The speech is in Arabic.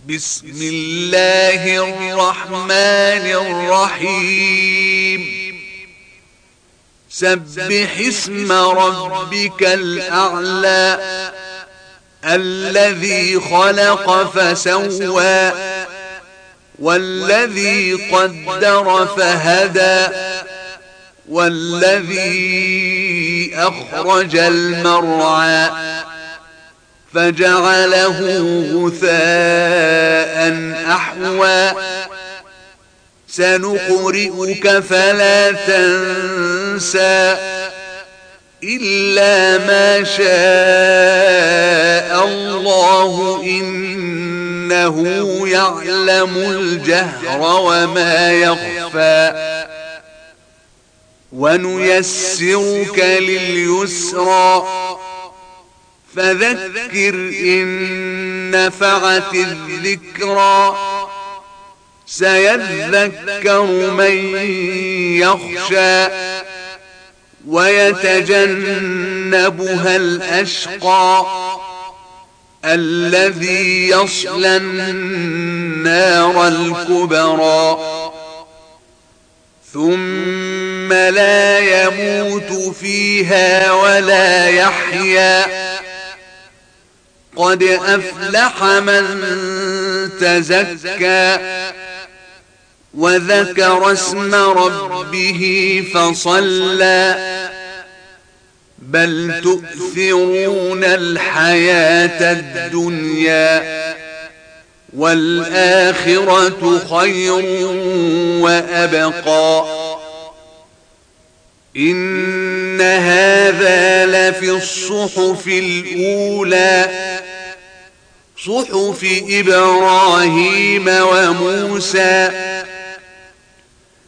بسم الله الرحمن الرحيم سبح اسم ربك الأعلى الذي خلق فسوى والذي قدر فهدى والذي أخرج المرعى فجعله غثاء أحوى سنقرئك فلا تنسى إلا ما شاء الله إنه يعلم الجهر وما يخفى ونيسرك لليسرى فذكر إن نفعت الذكرى سيذكر من يخشى ويتجنبها الأشقى الذي يصلى النار الكبرى ثم لا يموت فيها ولا يحيا قد أفلح من تزكى وذكر اسم ربه فصلى بل تؤثرون الحياة الدنيا والآخرة خير وأبقى إن هذا لفي الصحف الأولى صحف إبراهيم وموسى